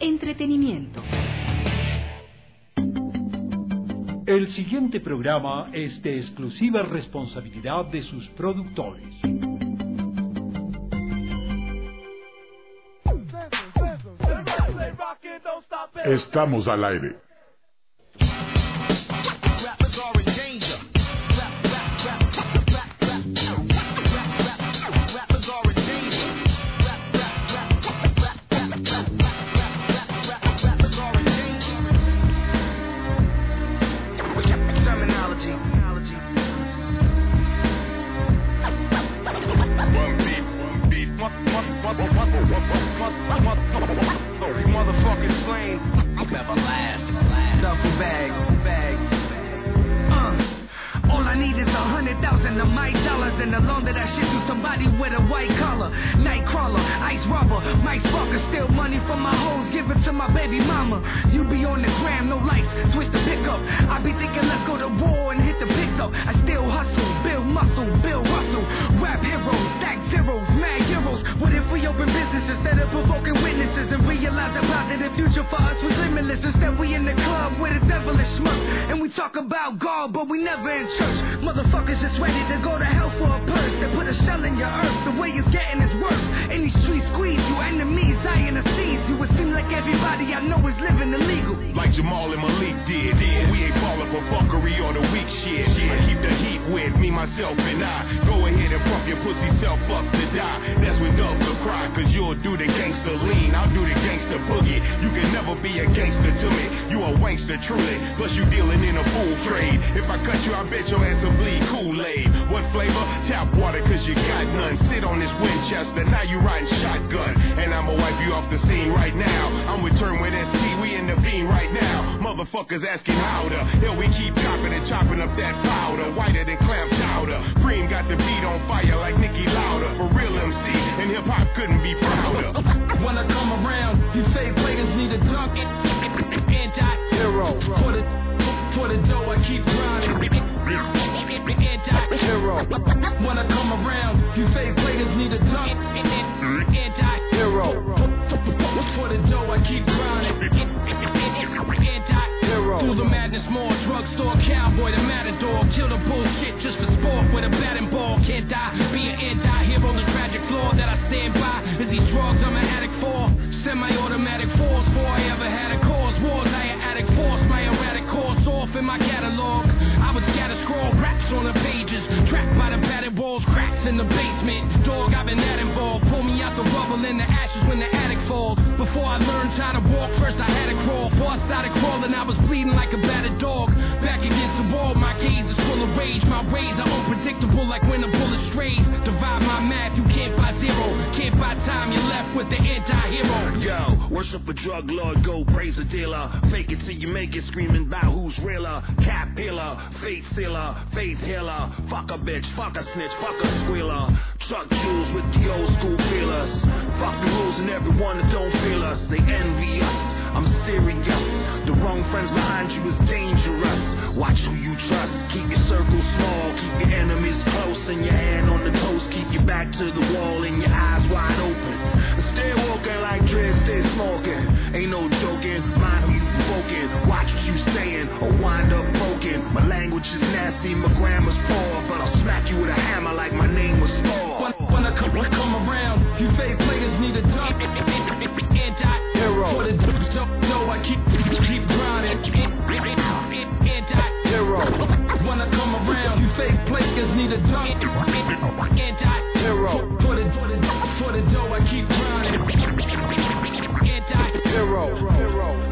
entretenimiento. El siguiente programa es de exclusiva responsabilidad de sus productores. Estamos al aire. Motherfucking slain. Never last. Duffel bag. All I need is 100,000 of my dollars, and I loan that shit to somebody with a white collar. Nightcrawler, ice rubber, Mike Sparker, steal money from my hoes, give it to my baby mama. You be on the gram, no lights, switch the pickup. I be thinking let's go to war and hit the picks up. I still hustle, build muscle, Bill Russell. Rap heroes, stack zeros, mad heroes. What if we open business instead of provoking witnesses and realize the positive future for us was limitless? Instead we in the club with a devilish smirk, and we talk about God, but we never in church. Motherfuckers just ready to go to hell for a purse. They put a shell in your earth, the way it's getting is worse. Any street squeeze, you enemies dying to seize. You would seem like everybody I know is living illegal. Like Jamal and Malik did. We ain't falling for fuckery or the weak shit. I keep the heat with me, myself, and I. Go ahead and pump your pussy self up to die. That's when doves will cry, cause you'll do the gangster lean, I'll do the gangster boogie. You can never be a gangster to me, you a wankster truly. Plus you dealing in a fool trade. If I cut you, I bet your ass will bleed Kool-Aid. What flavor? Tap water, cause you got none. Sit on this Winchester, now you riding shotgun. And I'ma wipe you off the scene right now. I'm with Turn with ST, we in the beam right now. Motherfuckers asking how to. Hell, we keep chopping and chopping up that powder. Whiter than clam chowder. Cream got the beat on fire like Nicki Lauder. For real MC, and hip-hop couldn't be prouder. When I come around, you fake players need a dunk. Anti-hero. For the dough, I keep grinding. Anti-hero. When I come around, you fake players need a dunk. Anti-hero. For the dough, I keep grinding. Anti-hero. Through the madness mall, drugstore, cowboy, the matador. Kill the bullshit just for sport with a batting ball. Can't die, be an anti-hero. The tragic flaw that I stand by is these drugs I'm an addict for. Semi-automatic force, before I ever had a cause. Wars, I an addict force, my erratic course off in my catalog. I would scatter scroll raps on the pages, trapped by the battered walls, cracks in the basement. Dog, I've been that involved. Pull me out the rubble in the ashes when the attic falls. Before I learned how to walk, first I had to crawl. Before I started crawling, I was bleeding like a battered dog. Back against the wall, my gaze is full of rage. My ways are unpredictable like when a bullet strays. Divide my math, you can't buy zero. Can't buy time, you're left with the anti-hero. Yo, worship a drug lord, go praise a dealer. Fake it till you make it, screaming about who's realer. Cap healer, faith sealer, faith healer. Fuck a bitch, fuck a snitch, fuck a squealer. Truck jewels with the old school feelers. Fuck the rules and everyone that don't feel us. They envy us, I'm serious. The wrong friends behind you is dangerous. Watch who you trust, keep your circle small. Keep your enemies close and your hand on the toes. Keep your back to the wall and your eyes wide open. And stay walking like dread, stay smoking. Ain't no joking, mind who you provoking. Watch what you saying or wind up broken. My language is nasty, my grammar's poor, but I'll smack you with a hammer like my name was Thor. When I come around, you fake players need a dunk. Anti-hero. For the dough, I keep grinding. Anti-hero. When I come around, you fake players need a dunk. Anti-hero. For the dough, I keep grinding. Anti-hero.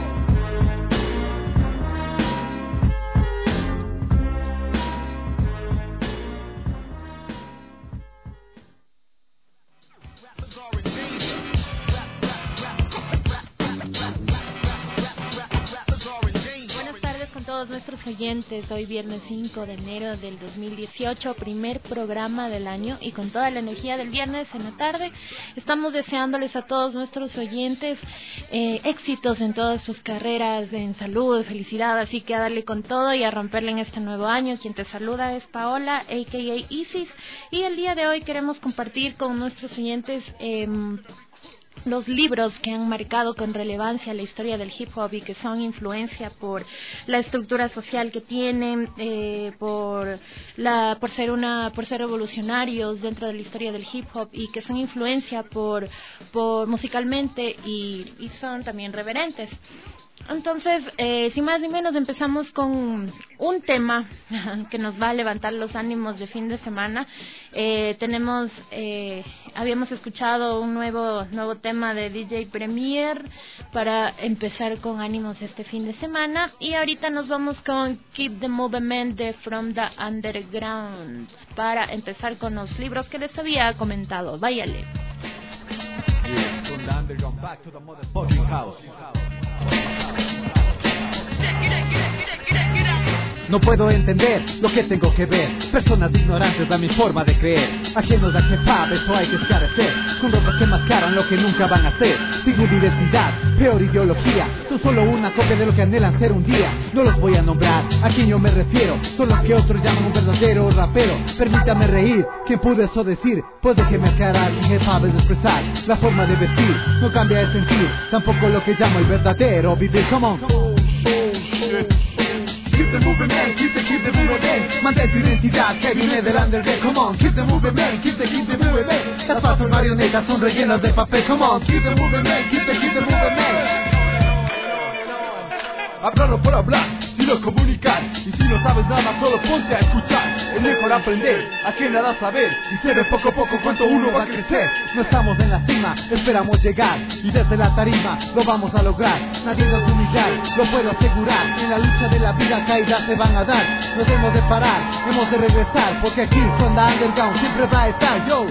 Todos nuestros oyentes, hoy viernes 5 de enero del 2018, primer programa del año, y con toda la energía del viernes en la tarde estamos deseándoles a todos nuestros oyentes éxitos en todas sus carreras, en salud, felicidad, así que a darle con todo y a romperle en este nuevo año. Quien te saluda es Paola, a.k.a. Isis, y el día de hoy queremos compartir con nuestros oyentes los libros que han marcado con relevancia la historia del hip hop y que son influencia por la estructura social que tienen, por ser revolucionarios dentro de la historia del hip hop y que son influencia por musicalmente y son también reverentes. Entonces, sin más ni menos, empezamos con un tema que nos va a levantar los ánimos de fin de semana. Habíamos escuchado un nuevo tema de DJ Premier para empezar con ánimos este fin de semana. Y ahorita nos vamos con Keep the Movement de From the Underground para empezar con los libros que les había comentado. Váyale. From the underground back to the motherfucking house. No puedo entender lo que tengo que ver. Personas ignorantes da mi forma de creer. Ajenos a hip-hop, eso hay que esclarecer. Con ropas que mascaran lo que nunca van a ser. Sin una identidad, peor ideología. Son solo una copia de lo que anhelan ser un día. No los voy a nombrar, a quien yo me refiero. Son los que otros llaman un verdadero rapero. Permítame reír, ¿quién pudo eso decir? Puede que me aclara que hip-hop es expresar la forma de vestir, no cambia de sentir. Tampoco lo que llamo el verdadero vivir. Come on. Keep the movement, keep the movement. Mantén tu identidad que viene del underground. Come on, keep the movement, keep the movement. Las falsas marionetas son rellenas de papel. Come on, keep the movement, keep the movement. Hablarlo por hablar, sino comunicar. Y si no sabes nada, solo ponte a escuchar. Es mejor aprender a que nada saber. Y se ve poco a poco cuánto uno va a crecer. No estamos en la cima, esperamos llegar. Y desde la tarima lo vamos a lograr. Nadie nos humillar, lo puedo asegurar. En la lucha de la vida caídas se van a dar. Nos hemos de parar, hemos de regresar. Porque aquí con la underground siempre va a estar. Yo.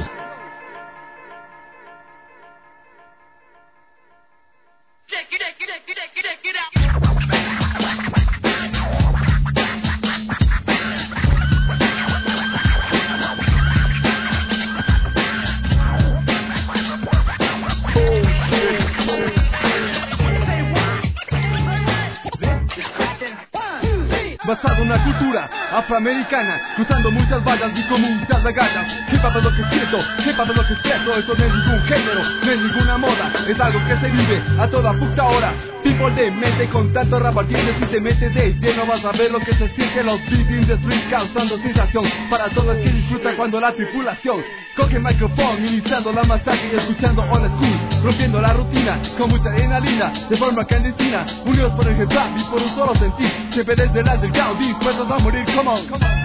Basado en una cultura afroamericana, cruzando muchas vallas y como muchas agallas. Hip hop es lo que siento, hip hop es lo que expreso. Eso no es ningún género, no es ninguna moda. Es algo que se vive a toda puta hora. People de mente con tanto rap ardiente. Si te metes de lleno vas a ver lo que se siente. Los beats in the street causando sensación para todo el que disfruta cuando la tripulación coge el micrófono, iniciando la masacre y escuchando old school, rompiendo la rutina con mucha adrenalina, de forma clandestina, unidos por el hip hop y por un solo sentir, siempre desde el underground, dispuestos a morir, come on.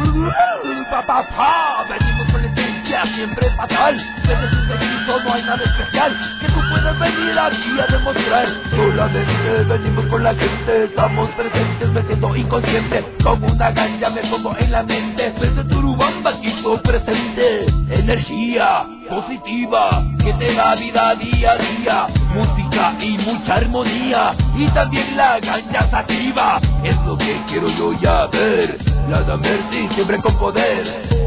Venimos con la esencia siempre fatal, desde su servicio no hay nada especial, que tú puedas venir aquí a demostrar, solamente venimos con la gente, estamos presentes, me siento inconsciente, como una ganja me pongo en la mente, desde Turubamba equipo presente, energía positiva que te da vida día a día, música y mucha armonía, y también la ganja sativa, es lo que quiero yo ya ver, la Mercy siempre con poder.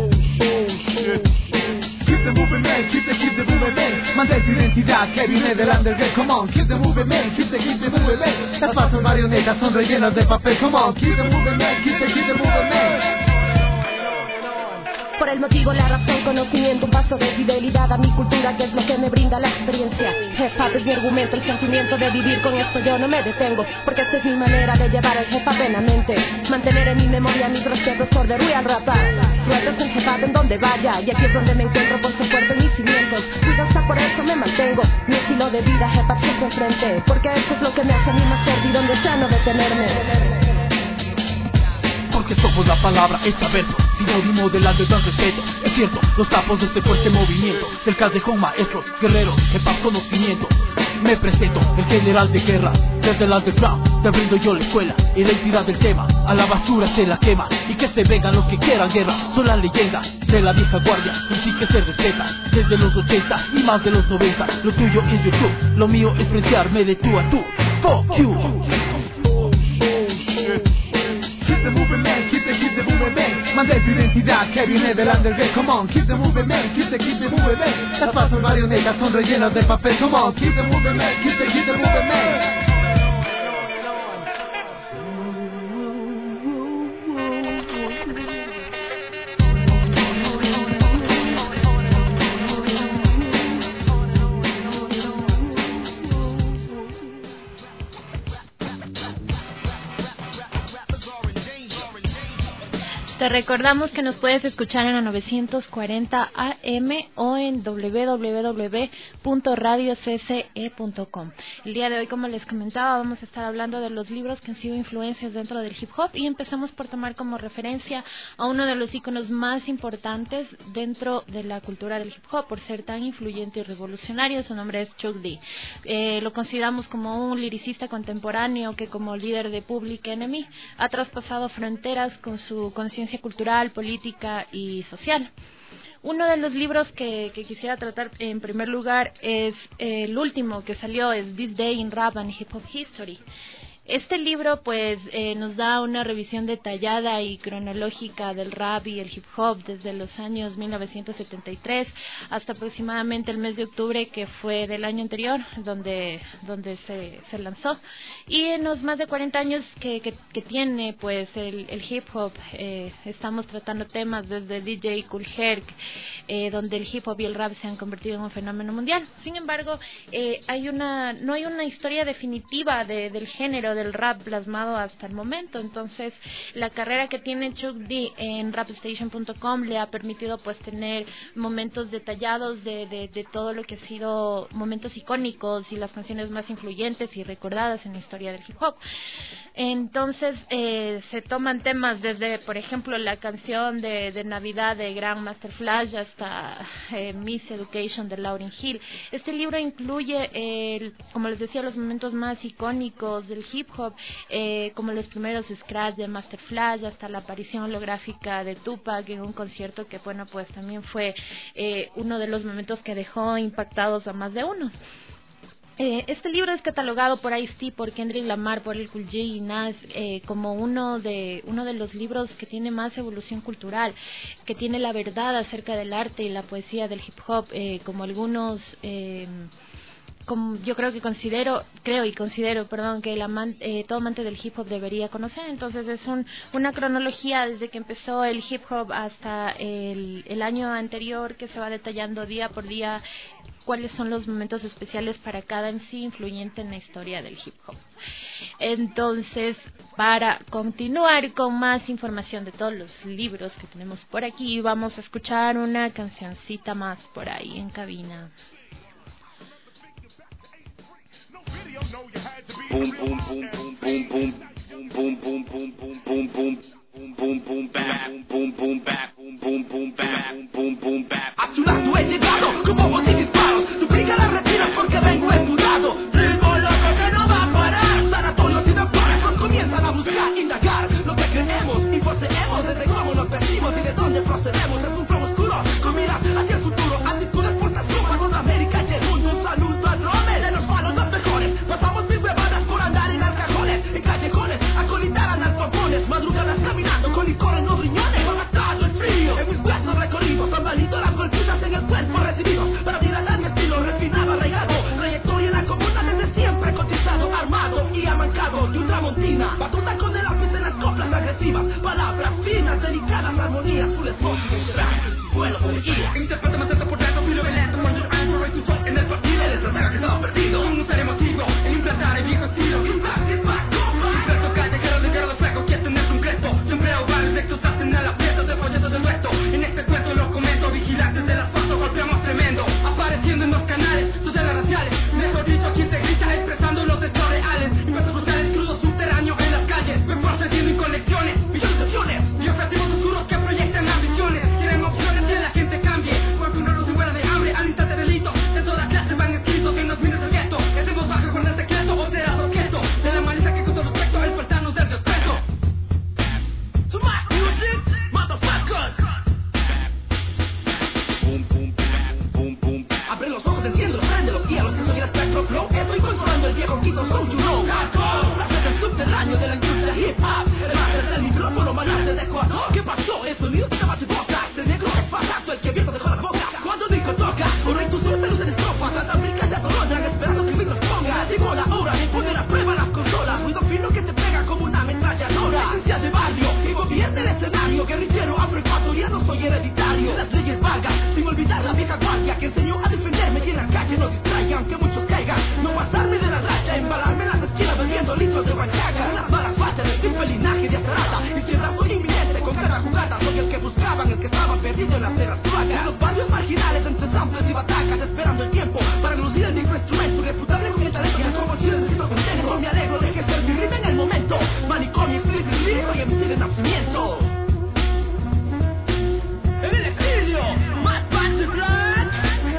Keep the movement, keep the movement. Mantén tu identidad que viene del underground. Come on, keep the movement, keep the movement. Las falsas marionetas son rellenas de papel. Come on, keep the movement, keep the movement. Por el motivo, la razón, conocimiento, un paso de fidelidad a mi cultura, que es lo que me brinda la experiencia. Hip hop es mi argumento, el sentimiento de vivir, con esto yo no me detengo, porque esta es mi manera de llevar el hip hop en la mente. Mantener en mi memoria mis respetos por The Real Rap. Retos en hip hop en donde vaya, y aquí es donde me encuentro por soporte en mis cimientos. Cuido hasta por eso me mantengo, mi estilo de vida hip hop siempre enfrente, porque eso es lo que me hace a mí más fuerte y donde sea no detenerme. Porque somos la palabra hecha verso, sinónimo del underground respeto. Es cierto, los capos de este fuerte movimiento, del callejón maestros, guerreros, que paz conocimiento. Me presento, el general de guerra, desde el underground, te brindo yo la escuela y la entidad del tema, a la basura se la quema, y que se vengan los que quieran guerra, son las leyendas de la vieja guardia, y sí que se respeta, desde los 80 y más de los 90, lo tuyo es YouTube, lo mío es frentearme de tú a tú, fuck you. Keep the movement, keep the movement. Mantén tu identidad que viene del underground. Come on, keep the movement, keep the movement. Las falsas marionetas son rellenas de papel. Come on, keep the movement, keep the movement. Te recordamos que nos puedes escuchar en la 940 AM o en www.radiocce.com. El día de hoy, como les comentaba, vamos a estar hablando de los libros que han sido influencias dentro del hip hop y empezamos por tomar como referencia a uno de los íconos más importantes dentro de la cultura del hip hop por ser tan influyente y revolucionario. Su nombre es Chuck D. Lo consideramos como un liricista contemporáneo que, como líder de Public Enemy, ha traspasado fronteras con su conciencia cultural, política y social. Uno de los libros que quisiera tratar en primer lugar es el último que salió, es This Day in Rap and Hip Hop History. Este libro pues nos da una revisión detallada y cronológica del rap y el hip hop desde los años 1973 hasta aproximadamente el mes de octubre, que fue del año anterior, donde se lanzó. Y en los más de 40 años que tiene pues el hip hop, estamos tratando temas desde DJ Kool Herc, donde el hip hop y el rap se han convertido en un fenómeno mundial. Sin embargo, no hay una historia definitiva del género del rap plasmado hasta el momento. Entonces, la carrera que tiene Chuck D en rapstation.com le ha permitido pues tener momentos detallados de todo lo que ha sido momentos icónicos y las canciones más influyentes y recordadas en la historia del hip hop. Entonces, se toman temas desde, por ejemplo, la canción de Navidad de Grandmaster Flash hasta Miss Education de Lauryn Hill. Este libro incluye, como les decía, los momentos más icónicos del hip hop, como los primeros scratch de Master Flash hasta la aparición holográfica de Tupac en un concierto que, bueno, pues también fue uno de los momentos que dejó impactados a más de uno. Este libro es catalogado por Ice-T, por Kendrick Lamar, por el Kool G y Nas como uno de los libros que tiene más evolución cultural, que tiene la verdad acerca del arte y la poesía del hip hop, como algunos yo considero que todo amante del hip hop debería conocer. Entonces es una cronología desde que empezó el hip hop hasta el año anterior, que se va detallando día por día cuáles son los momentos especiales para cada MC influyente en la historia del hip hop. Entonces, para continuar con más información de todos los libros que tenemos por aquí, vamos a escuchar una cancioncita más por ahí en cabina. Boom boom boom boom boom boom boom boom boom boom boom boom boom boom back boom boom back boom boom boom back boom boom back. A tu lado he llegado como voz y disparos. Duplica las retiras porque vengo empujado. Ritmo loco que no va a parar. Sanatorios y doctores nos comienzan a buscar, indagar lo que creemos y poseemos, desde cómo nos vestimos y de dónde procedemos. Es un flow oscuro con miras hacia el futuro. Actitudes por suma con América y el mundo. Un saludo al Rome de los malos los mejores. Pasamos mil huevadas por andar en alcajones, en callejones, a colitar analfabones. Madrugadas caminando con licor en los riñones. Matado el frío en mis huesos recorridos. Han valido las golpitas en el cuerpo recibidos para dilatar mi estilo refinado, arraigado. Trayectoria en la comuna desde siempre cotizado, armado y amancado de ultramontina. Batuta con el lápiz en las coplas agresivas. Palabras finas, delicadas, armonías. Full esfuerzo, vuelos de guía. Interpreta más esto por tanto, filo de lento. Cuando yo entro y tu sol en el partido. El estratega que estaba perdido. Un ser emotivo en implantar el viejo estilo. Inverso callejero de guerra de fuego. Quieto en el concreto. Yo empleo varios textos, hacen el aprieto de folletos del resto. En este cuento los comento. Vigilantes de las pasos, golpeamos tremendo. Apareciendo en los canales sociales raciales. Mejor dicho, aquí se grita expresando los hechos reales. Inversos sociales crudos subterráneos en las calles. Me procediendo en colecciones, visualizaciones y objetivos oscuros que proyectan ambiciones. Quieren opciones que la gente cambie, porque uno no se muere de hambre al instante delito. De toda clase van escritos en los miles de gueto. Estemos bajo con el secreto o será objeto de la malicia que con todo respecto el faltarnos del respeto. To my music, motherfuckers. Boom boom boom boom. Abre los ojos, enciéndolos, préndelos, guíalos, que soy el espectro flow. Estoy controlando el viejo quito, so you know. Hardcore, frases del subterráneo de la industria hip hop. El máster del micrófono, manarte de Ecuador. ¿Qué pasó? El sonido que tapa tu boca. El negro es pasato, el que abierto dejó las bocas. Cuando Nico toca, ahora en tus ojos se lucen estrofas. Tantas bricas ya atolondran, esperando que el beat los ponga. Llegó la hora de poner a prueba las consolas. Ruido fino que te pega como una ametralladora. Esencia de barrio, que gobierne el escenario. Guerrillero, afroecuatoriano, soy hereditario. Las leyes vagas, sin olvidar la vieja guardia que enseñó a defenderme y en la calle no distraigan, que muchos caigan. No pasarme de la racha, embalarme en las esquinas bebiendo litros de guachaca. Unas malas fachas de tipo linaje de atrada. Y si el rato inminente con cada jugada soy el que buscaban, el que estaba perdido en las veras placas. En los barrios marginales, entre samples y batacas, esperando el tiempo para lucir el microinstrumento irrefutable con mi talento. Que las convulsiones necesito contento. Me alegro de que ser mi rima en el momento. Manicomio, crisis lírico y MC de nacimiento. En el exilio, Mad Bad Black.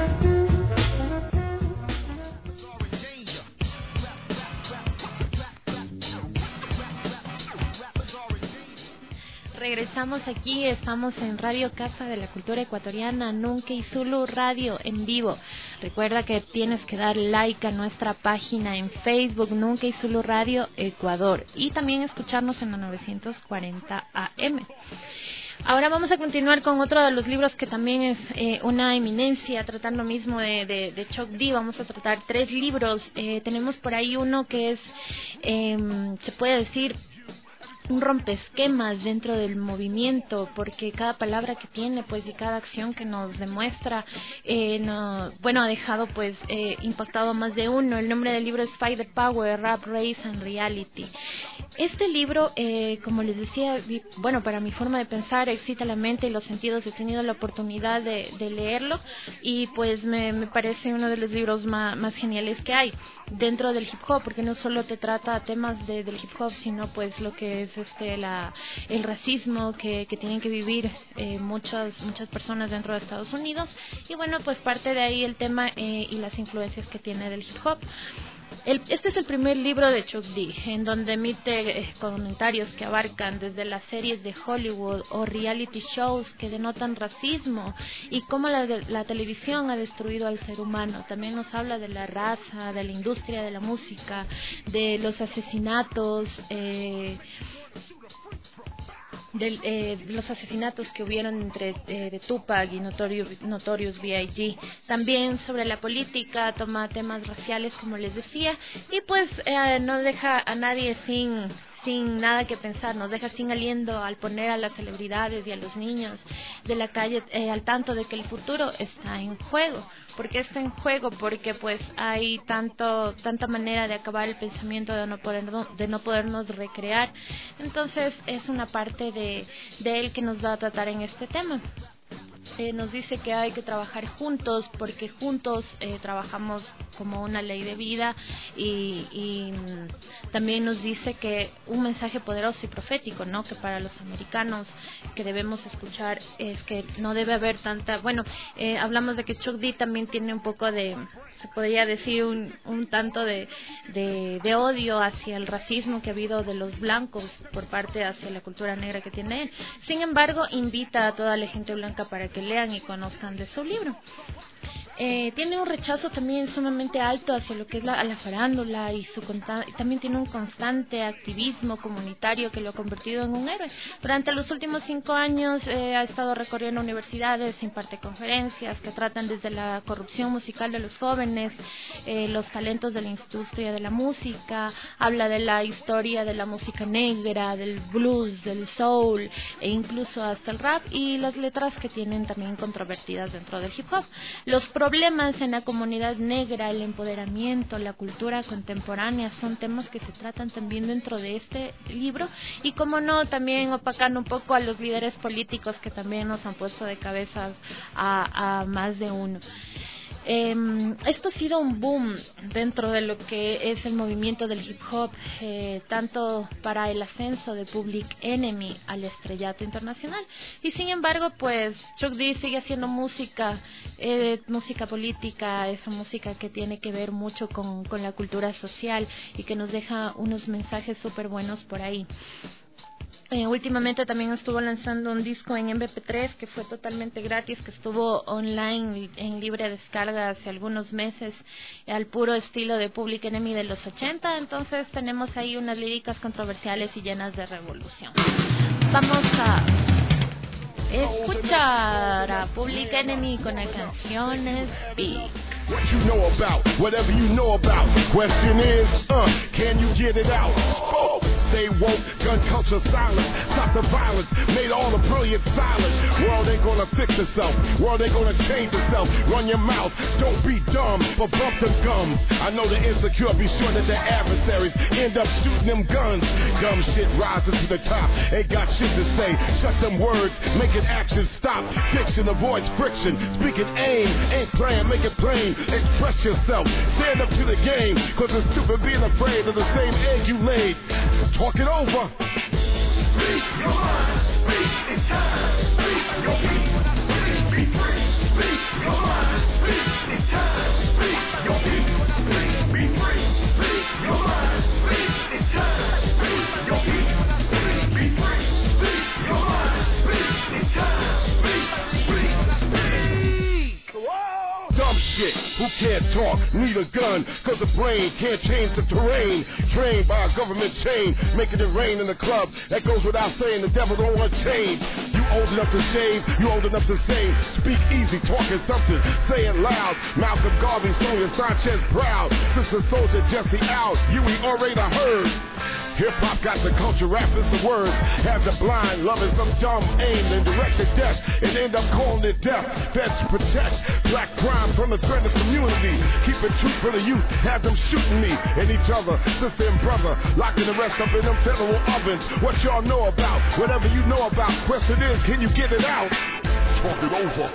Regresamos aquí, estamos en Radio Casa de la Cultura Ecuatoriana, Nunca y Zulu Radio en vivo. Recuerda que tienes que dar like a nuestra página en Facebook, Nunca y Zulu Radio Ecuador, y también escucharnos en la 940 AM. Ahora vamos a continuar con otro de los libros que también es una eminencia, tratando mismo de Chuck D. Vamos a tratar 3 libros. Tenemos por ahí uno que es, se puede decir, un rompesquemas dentro del movimiento, porque cada palabra que tiene, pues, y cada acción que nos demuestra, ha dejado, pues, impactado a más de uno. El nombre del libro es Fight the Power, Rap, Race and Reality. Este libro, como les decía, bueno, para mi forma de pensar, excita la mente y los sentidos. He tenido la oportunidad de leerlo y pues me parece uno de los libros más geniales que hay dentro del hip hop, porque no solo te trata temas del hip hop, sino pues lo que es el racismo que tienen que vivir muchas personas dentro de Estados Unidos, y bueno, pues parte de ahí el tema y las influencias que tiene del hip hop. Este es el primer libro de Chuck D, en donde emite comentarios que abarcan desde las series de Hollywood o reality shows que denotan racismo y cómo la televisión ha destruido al ser humano. También nos habla de la raza, de la industria de la música, de los asesinatos, los asesinatos que hubieron entre de Tupac y Notorious B.I.G. También sobre la política, toma temas raciales, como les decía, y pues no deja a nadie sin nada que pensar, nos deja sin aliento al poner a las celebridades y a los niños de la calle al tanto de que el futuro está en juego. ¿Por qué está en juego? Porque pues hay tanta manera de acabar el pensamiento, de no podernos recrear. Entonces es una parte de él que nos va a tratar en este tema. Nos dice que hay que trabajar juntos, porque juntos trabajamos como una ley de vida, y también nos dice que un mensaje poderoso y profético, ¿no?, que para los americanos que debemos escuchar es que no debe haber tanta, hablamos de que Chuck D también tiene un poco de, se podría decir un tanto de odio hacia el racismo que ha habido de los blancos por parte hacia la cultura negra que tiene él. Sin embargo, invita a toda la gente blanca para que lean y conozcan de su libro. Tiene un rechazo también sumamente alto hacia lo que es la farándula, y también tiene un constante activismo comunitario que lo ha convertido en un héroe. Durante los últimos 5 años ha estado recorriendo universidades, imparte conferencias que tratan desde la corrupción musical de los jóvenes, los talentos de la industria de la música, habla de la historia de la música negra, del blues, del soul, e incluso hasta el rap, y las letras que tienen también controvertidas dentro del hip hop. Los problemas en la comunidad negra, el empoderamiento, la cultura contemporánea son temas que se tratan también dentro de este libro, y como no, también opacando un poco a los líderes políticos que también nos han puesto de cabeza a más de uno. Esto ha sido un boom dentro de lo que es el movimiento del hip hop, tanto para el ascenso de Public Enemy al estrellato internacional, y sin embargo pues Chuck D sigue haciendo música política, esa música que tiene que ver mucho con la cultura social y que nos deja unos mensajes súper buenos por ahí. Últimamente también estuvo lanzando un disco en MP3 que fue totalmente gratis, que estuvo online en libre descarga hace algunos meses, al puro estilo de Public Enemy de los 80. Entonces tenemos ahí unas líricas controversiales y llenas de revolución. Vamos a escuchar a Public Enemy con la canción Speak. What you know about, whatever you know about. Question is, can you get it out? Stay woke, gun culture silence. Stop the violence, made all the brilliant silent. World ain't gonna fix itself, world ain't gonna change itself. Run your mouth, don't be dumb, but bump them gums. I know the insecure, be sure that their adversaries end up shooting them guns. Dumb shit rises to the top, ain't got shit to say. Shut them words, making action stop. Fiction avoids friction, speaking aim, ain't playing, make it plain. Express yourself, stand up to the game, cause it's stupid being afraid of the same egg you laid. Talk it over. Speak your mind, speak in time, speak your peace, speak, be free, speak your mind, speak in time, speak your peace, speak, be free, speak your mind, speak in time, speak your peace, speak, be free, speak your mind, speak in time, speak. Dumb shit, who can't talk, need a gun, cause the brain can't change the terrain. Trained by a government chain, making it rain in the club. That goes without saying, the devil don't want change. You old enough to shave, you old enough to save. Speak easy, talking something, say it loud. Malcolm Garvey, Sonia Sanchez Proud, Sister Soldier, Jesse out, Huey orator heard. Hip-hop got the culture, rap is the words. Have the blind loving some dumb aim and directed death and end up calling it death. Feds protect black crime from the threat of community. Keep it true for the youth, have them shooting me and each other, sister and brother, locking the rest up in them federal ovens. What y'all know about, whatever you know about, question is, can you get it out? Talk it over.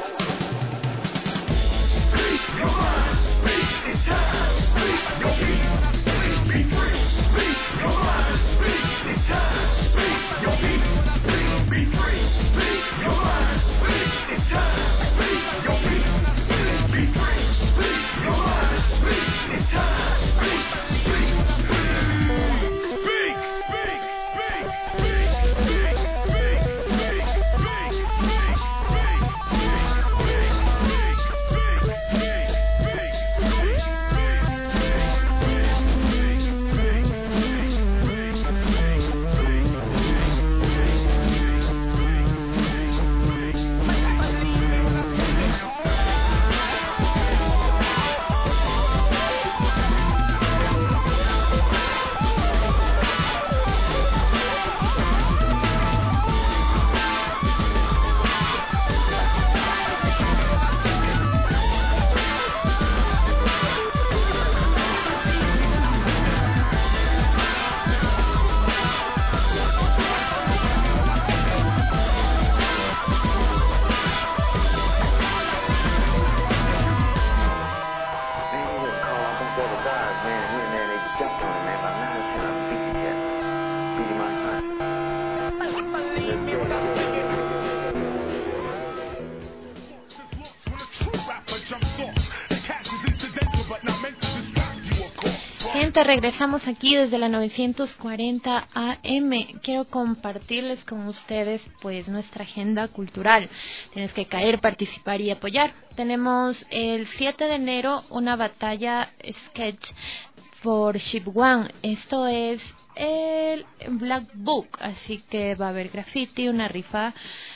Speak your mind, speak in time, speak your peace, speak, be free, speak your mind, speak in time, speak your peace, speak, be free, speak your mind, speak in time, speak your peace, speak, be free, speak your mind, speak in time, speak, speak, speak, speak, Regresamos aquí desde la 940 AM. Quiero compartirles con ustedes pues nuestra agenda cultural. Tienes que caer, participar y apoyar. Tenemos el 7 de enero una batalla sketch por Shipwan. Esto es el Black Book, así que va a haber graffiti, una rifa,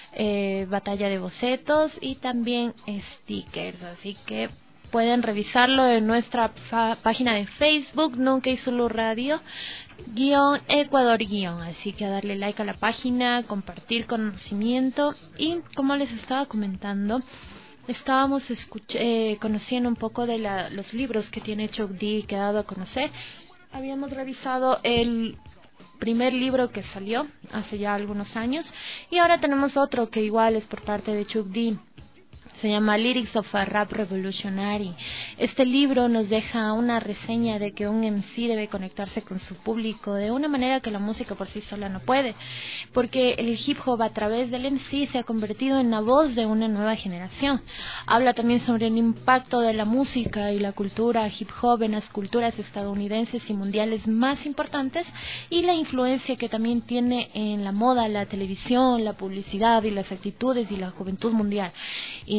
batalla de bocetos y también stickers, así que pueden revisarlo en nuestra página de Facebook, Nunca y Zulu Radio Ecuador así que a darle like a la página, compartir conocimiento. Y como les estaba comentando, estábamos conociendo un poco de los libros que tiene Chuck D, que ha dado a conocer. Habíamos revisado el primer libro que salió hace ya algunos años y ahora tenemos otro que igual es por parte de Chuck D. Se llama Lyrics of a Rap Revolutionary. Este libro nos deja una reseña de que un MC debe conectarse con su público de una manera que la música por sí sola no puede, porque el hip hop a través del MC se ha convertido en la voz de una nueva generación. Habla también sobre el impacto de la música y la cultura hip hop en las culturas estadounidenses y mundiales más importantes y la influencia que también tiene en la moda, la televisión, la publicidad y las actitudes y la juventud mundial. Y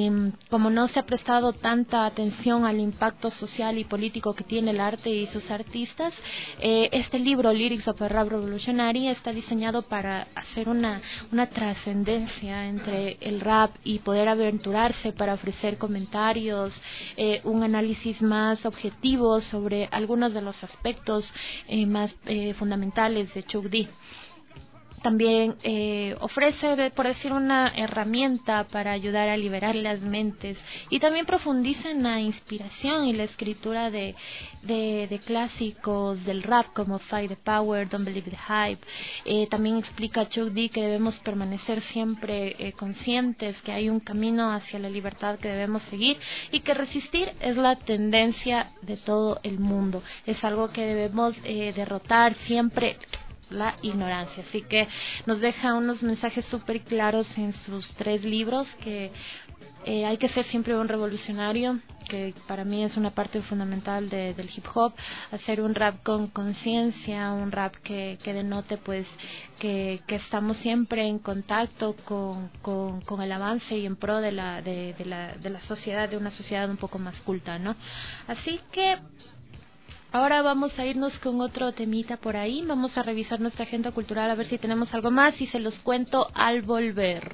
como no se ha prestado tanta atención al impacto social y político que tiene el arte y sus artistas, este libro, Lyrics of a Rap Revolutionary, está diseñado para hacer una trascendencia entre el rap y poder aventurarse para ofrecer comentarios, un análisis más objetivo sobre algunos de los aspectos más fundamentales de Chuck D. También ofrece, por decir, una herramienta para ayudar a liberar las mentes, y también profundiza en la inspiración y la escritura de clásicos del rap como Fight the Power, Don't Believe the Hype. También explica a Chuck D que debemos permanecer siempre conscientes que hay un camino hacia la libertad que debemos seguir y que resistir es la tendencia de todo el mundo. Es algo que debemos derrotar siempre, la ignorancia. Así que nos deja unos mensajes súper claros en sus 3 libros, que hay que ser siempre un revolucionario, que para mí es una parte fundamental del hip hop, hacer un rap con conciencia, un rap que denote pues que estamos siempre en contacto con el avance y en pro de la sociedad, de una sociedad un poco más culta, ¿no? Así que ahora vamos a irnos con otro temita por ahí. Vamos a revisar nuestra agenda cultural a ver si tenemos algo más y se los cuento al volver.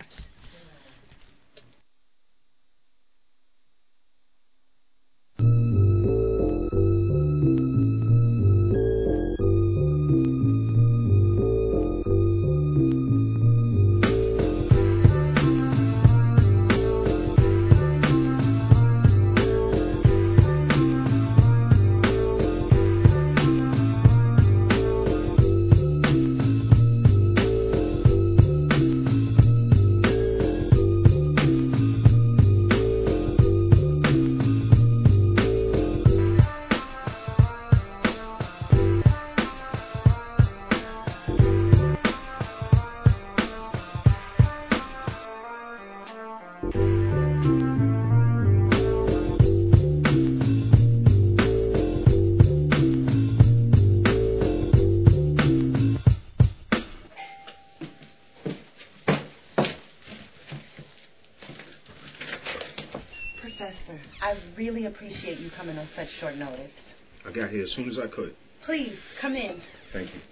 I really appreciate you coming on such short notice. I got here as soon as I could. Please, come in. Thank you.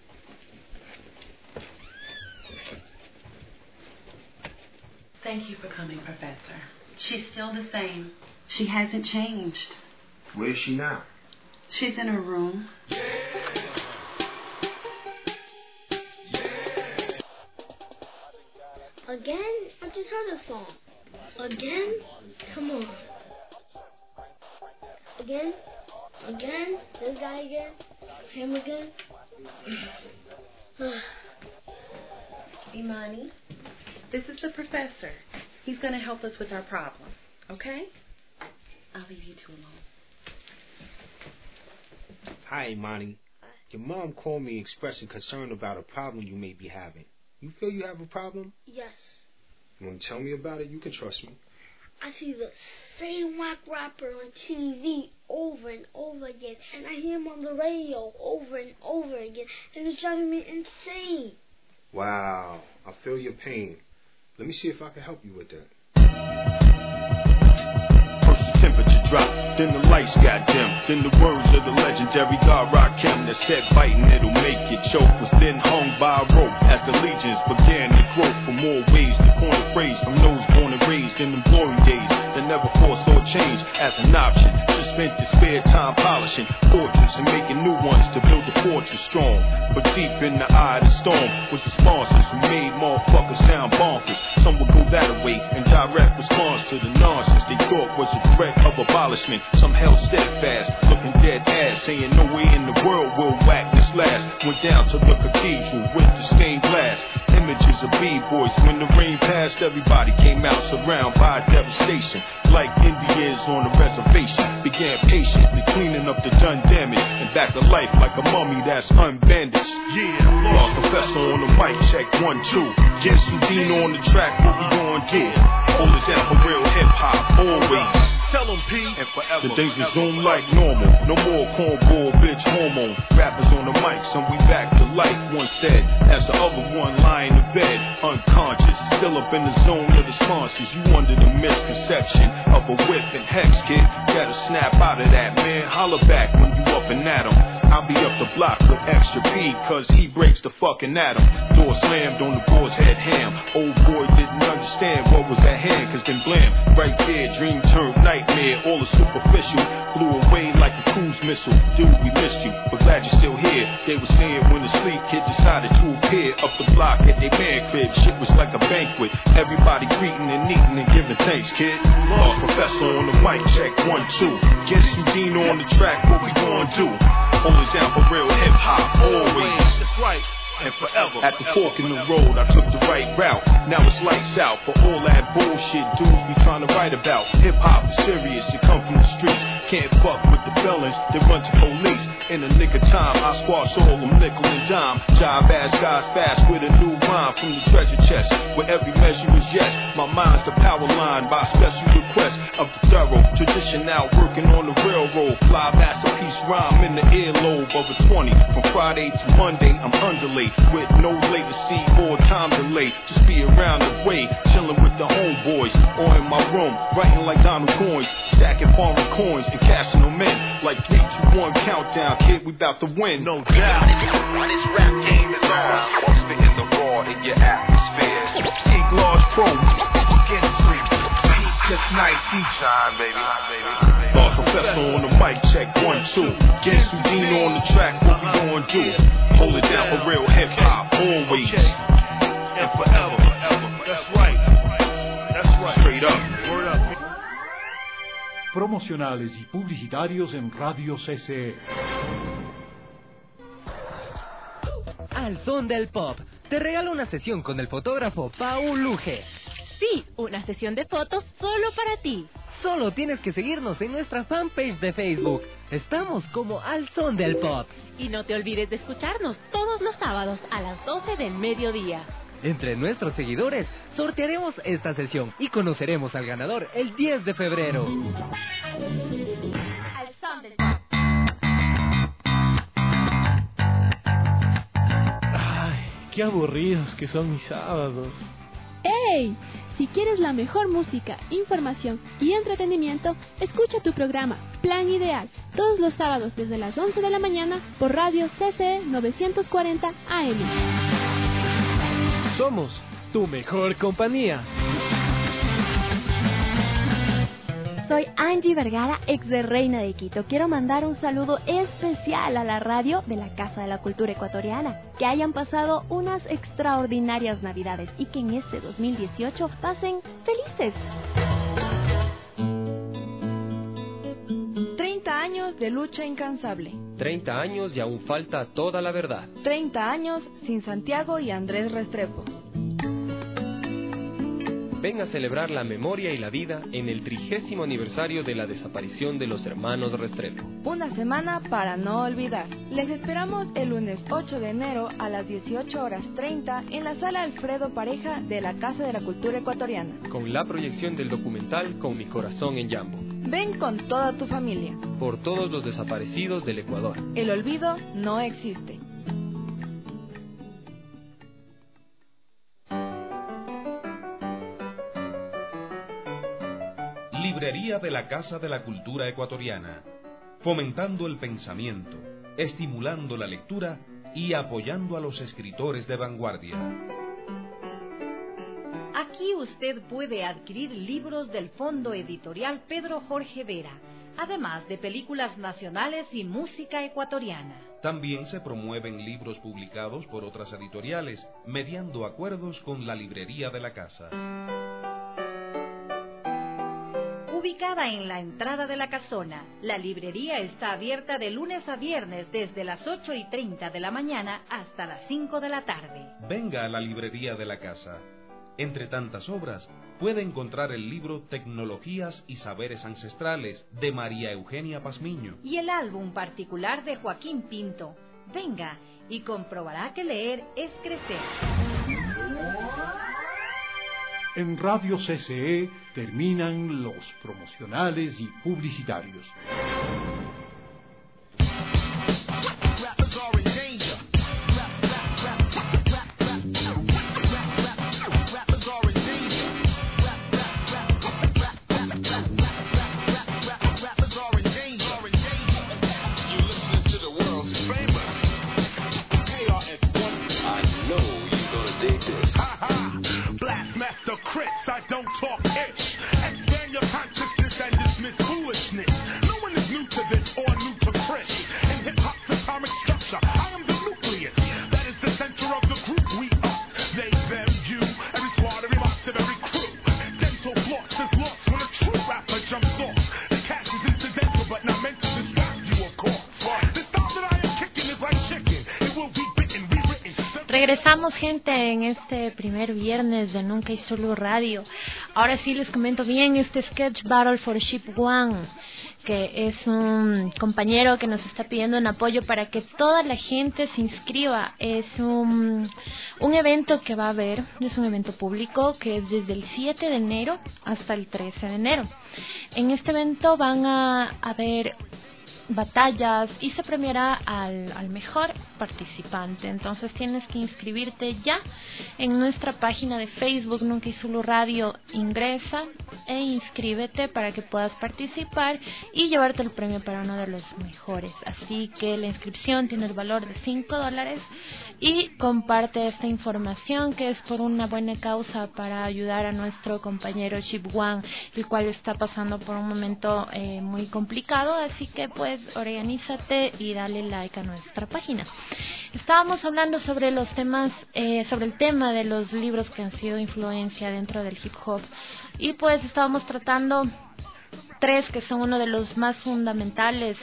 Thank you for coming, Professor. She's still the same. She hasn't changed. Where is she now? She's in her room. Again? I just heard a song. Again? Come on. Again? Again? This guy again? Him again? Imani, this is the professor. He's going to help us with our problem. Okay? I'll leave you two alone. Hi, Imani. Your mom called me expressing concern about a problem you may be having. You feel you have a problem? Yes. You want to tell me about it? You can trust me. I see the same whack rapper on TV over and over again, and I hear him on the radio over and over again, and it's driving me insane. Wow, I feel your pain. Let me see if I can help you with that. First the temperature dropped, then the lights got dim, then the words of the legendary God Rakim that said biting it'll make you choke was then hung by a rope as the legions began to grow for more ways to coin a phrase from those born and raised in them glory days that never foresaw change as an option. Just spent the spare time polishing portraits and making new ones to build the fortress strong. But deep in the eye of the storm was the sponsors who made motherfuckers sound bonkers. Some would go that way in direct response to the nonsense they thought was a threat of abolishment. Some held steadfast, looking dead ass, saying no way in the world will whack this last. Went down to the cathedral with the stained glass images of B-boys. When the rain passed, everybody came out surrounded by devastation. Like Indians on a reservation, began patiently cleaning up the done damage and back to life like a mummy that's unbandaged. Yeah, Lord Professor on the mic, check 1, 2. Get Sudino on the track, what we gon' get? Hold it down for real hip-hop, always. Tell them P and forever. The days resume like normal. No more cornball, bitch, hormone. Rappers on the mic, some we back to life. One said, as the other one lying in bed, unconscious. Still a up in the zone of the sponsors. You under the misconception of a whip and hex, kid. Gotta snap out of that, man. Holler back when you up and at him. I'll be up the block with extra P, cause he breaks the fucking atom. Door slammed on the boy's head ham. Old boy didn't understand what was at hand, cause then blam, right there, dream turned nightmare. All the superficial blew away like a cruise missile. Dude, we missed you, but glad you're still here. They were saying when the sleep kid decided to appear up the block at their man crib. Shit was like a banquet. Everybody greeting and eating and giving thanks, kid. Lost Professor on the mic, check 1, 2. Get Houdini on the track, what we gonna do? Hold it down for real hip-hop, always. That's right. And forever. At the fork in the road, I took the right route. Now it's lights out for all that bullshit dudes be trying to write about. Hip-hop is serious, it come from the streets. Can't fuck with the felons, they run to police. In a nick of time, I squash all them nickel and dime. Jive ass guys fast with a new rhyme from the treasure chest, where every measure is yes. My mind's the power line by special request of the thorough tradition now working on the railroad. Fly masterpiece rhyme in the earlobe of a 20. From Friday to Monday, I'm underlay with no latency or time delay. Just be around the way, chilling with the homeboys, or in my room, writing like Donald Coins, stacking foreign coins and cashing them in. Like 3, 2, 1 countdown, kid, we bout to win, no doubt. This rap game is ours. I'm spitting the raw in your atmosphere. See Gloss Pro, get free. Just nice, shine, baby. Lost Professor on the mic, check 1, 2. Get Houdini on the track, what we gonna do? Hold it down for real hip-hop, always. And forever. That's right. That's right. Straight up. Word up. Promocionales y publicitarios en Radio CCE. Al son del pop, te regalo una sesión con el fotógrafo Paul Luge. Sí, una sesión de fotos solo para ti. Solo tienes que seguirnos en nuestra fanpage de Facebook. Estamos como Al Son del Pop. Y no te olvides de escucharnos todos los sábados a las 12 del mediodía. Entre nuestros seguidores sortearemos esta sesión y conoceremos al ganador el 10 de febrero. Al Son del Pop. Ay, qué aburridos que son mis sábados. ¡Ey! Si quieres la mejor música, información y entretenimiento, escucha tu programa Plan Ideal todos los sábados desde las 11 de la mañana por Radio CCE 940 AM. Somos tu mejor compañía. Soy Angie Vergara, ex de Reina de Quito. Quiero mandar un saludo especial a la radio de la Casa de la Cultura Ecuatoriana. Que hayan pasado unas extraordinarias Navidades y que en este 2018 pasen felices. 30 años de lucha incansable. 30 años y aún falta toda la verdad. 30 años sin Santiago y Andrés Restrepo. Ven a celebrar la memoria y la vida en el 30º aniversario de la desaparición de los hermanos Restrepo. Una semana para no olvidar. Les esperamos el lunes 8 de enero a las 18:30 en la sala Alfredo Pareja de la Casa de la Cultura Ecuatoriana. Con la proyección del documental Con mi corazón en Yambo. Ven con toda tu familia. Por todos los desaparecidos del Ecuador. El olvido no existe. Librería de la Casa de la Cultura Ecuatoriana, fomentando el pensamiento, estimulando la lectura y apoyando a los escritores de vanguardia. Aquí usted puede adquirir libros del Fondo Editorial Pedro Jorge Vera, además de películas nacionales y música ecuatoriana. También se promueven libros publicados por otras editoriales, mediando acuerdos con la Librería de la Casa. Ubicada en la entrada de la casona, la librería está abierta de lunes a viernes desde las 8:30 de la mañana hasta las 5 de la tarde. Venga a la Librería de la Casa. Entre tantas obras, puede encontrar el libro Tecnologías y Saberes Ancestrales de María Eugenia Pazmiño y el álbum particular de Joaquín Pinto. Venga y comprobará que leer es crecer. En Radio CCE terminan los promocionales y publicitarios. talk ish. Expand your consciousness and dismiss foolishness. No one is new to this or new to Chris. In hip-hop's atomic structure, I am the nucleus. That is the center of the group. We, us, they, them, you. Every squad, every monster, every crew. Dental floss is lost when a true rapper jumps off. The cash is incidental but not meant to distract you, of course. The style that I am kicking is like chicken. It will be bitten, rewritten. Regresamos, gente, en este primer viernes de Nunca y Solo Radio. Ahora sí les comento bien este Sketch Battle for Ship One, que es un compañero que nos está pidiendo un apoyo para que toda la gente se inscriba. Es un evento que va a haber, es un evento público que es desde el 7 de enero hasta el 13 de enero. En este evento van a haber batallas y se premiará al mejor participante. Entonces tienes que inscribirte ya en nuestra página de Facebook Nunca y Solo Radio. Ingresa e inscríbete para que puedas participar y llevarte el premio para uno de los mejores. Así que la inscripción tiene el valor de $5 y comparte esta información que es por una buena causa para ayudar a nuestro compañero Ship One, el cual está pasando por un momento muy complicado. Así que pues organízate y dale like a nuestra página. Estábamos hablando sobre los temas, sobre el tema de los libros que han sido influencia dentro del hip hop, y pues estábamos tratando 3 que son uno de los más fundamentales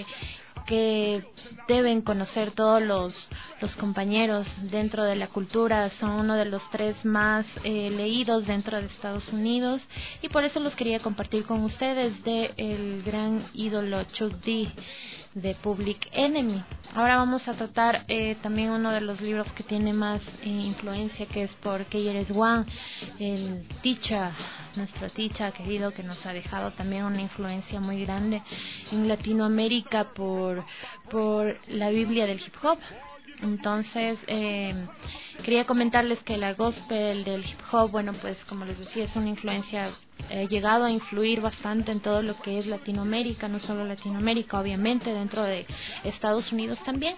que deben conocer todos los compañeros dentro de la cultura. Son uno de los 3 más leídos dentro de Estados Unidos, y por eso los quería compartir con ustedes, de el gran ídolo Chuck D, de Public Enemy. Ahora vamos a tratar también uno de los libros que tiene más influencia, que es por KRS-One, el teacher, nuestro teacher querido, que nos ha dejado también una influencia muy grande en Latinoamérica por la Biblia del hip hop. Entonces quería comentarles que la gospel del hip hop, bueno, pues como les decía, es una influencia, ha llegado a influir bastante en todo lo que es Latinoamérica, no solo Latinoamérica, obviamente dentro de Estados Unidos también.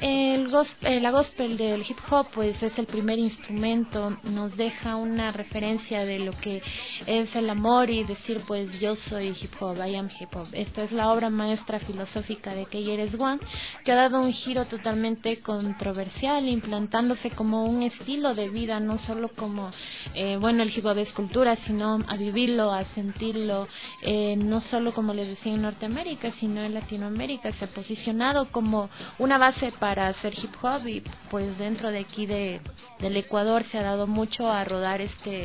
La gospel del hip hop pues es el primer instrumento, nos deja una referencia de lo que es el amor y decir pues yo soy hip hop, I am hip hop. Esta es la obra maestra filosófica de KRS-One, que ha dado un giro totalmente controversial, implantándose como un estilo de vida, no solo como bueno, el hip hop es cultura, sino a vivirlo, a sentirlo, no solo como les decía en Norteamérica, sino en Latinoamérica. Se ha posicionado como una base para hacer hip hop, y pues dentro de aquí del Ecuador se ha dado mucho a rodar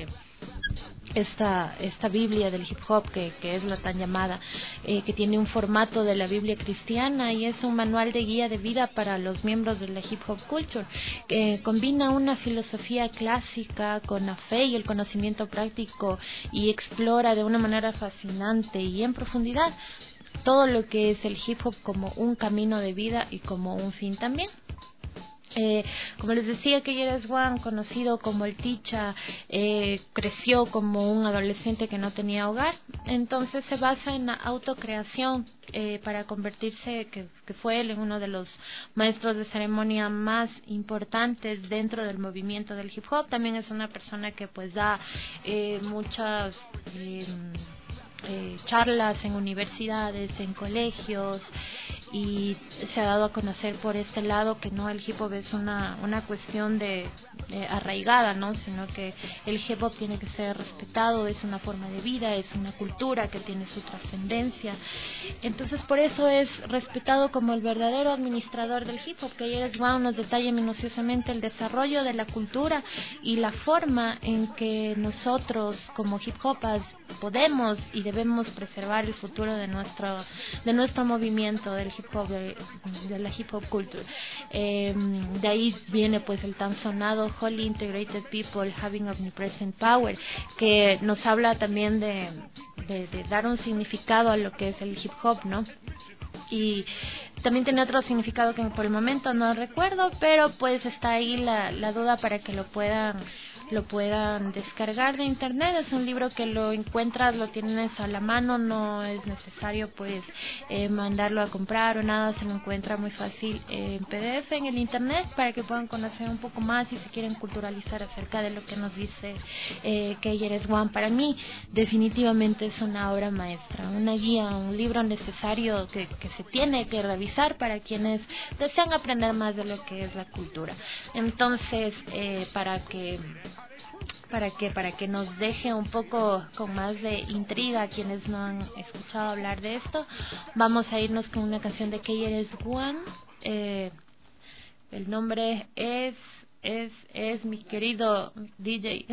esta Biblia del hip hop, que es la tan llamada, que tiene un formato de la Biblia cristiana, y es un manual de guía de vida para los miembros de la hip hop culture, que combina una filosofía clásica con la fe y el conocimiento práctico, y explora de una manera fascinante y en profundidad todo lo que es el hip hop como un camino de vida y como un fin también. Como les decía, KRS-One, conocido como el Ticha, creció como un adolescente que no tenía hogar. Entonces se basa en la autocreación para convertirse, que fue él, en uno de los maestros de ceremonia más importantes dentro del movimiento del hip hop. También es una persona que pues da muchas charlas en universidades, en colegios, y se ha dado a conocer por este lado que no, el hip hop es una cuestión de arraigada, ¿no? Sino que el hip hop tiene que ser respetado, es una forma de vida, es una cultura que tiene su trascendencia. Entonces por eso es respetado como el verdadero administrador del hip hop. KRS-One nos detalla minuciosamente el desarrollo de la cultura y la forma en que nosotros como hip hoppers podemos y debemos preservar el futuro de nuestro movimiento del hip hop, de la hip hop culture. De ahí viene pues el tan sonado Wholly Integrated People Having Omnipresent Power, que nos habla también de dar un significado a lo que es el hip hop, ¿no? Y también tiene otro significado que por el momento no recuerdo, pero pues está ahí la duda para que lo puedan lo puedan descargar de internet. Es un libro que lo encuentras, lo tienes a la mano, no es necesario pues mandarlo a comprar o nada, se lo encuentra muy fácil en PDF en el internet para que puedan conocer un poco más y si quieren culturalizar acerca de lo que nos dice KRS-One. Para mí definitivamente es una obra maestra, una guía, un libro necesario que se tiene que revisar para quienes desean aprender más de lo que es la cultura. Entonces, para que nos deje un poco con más de intriga a quienes no han escuchado hablar de esto, vamos a irnos con una canción de KRS-One. El nombre es mi querido DJ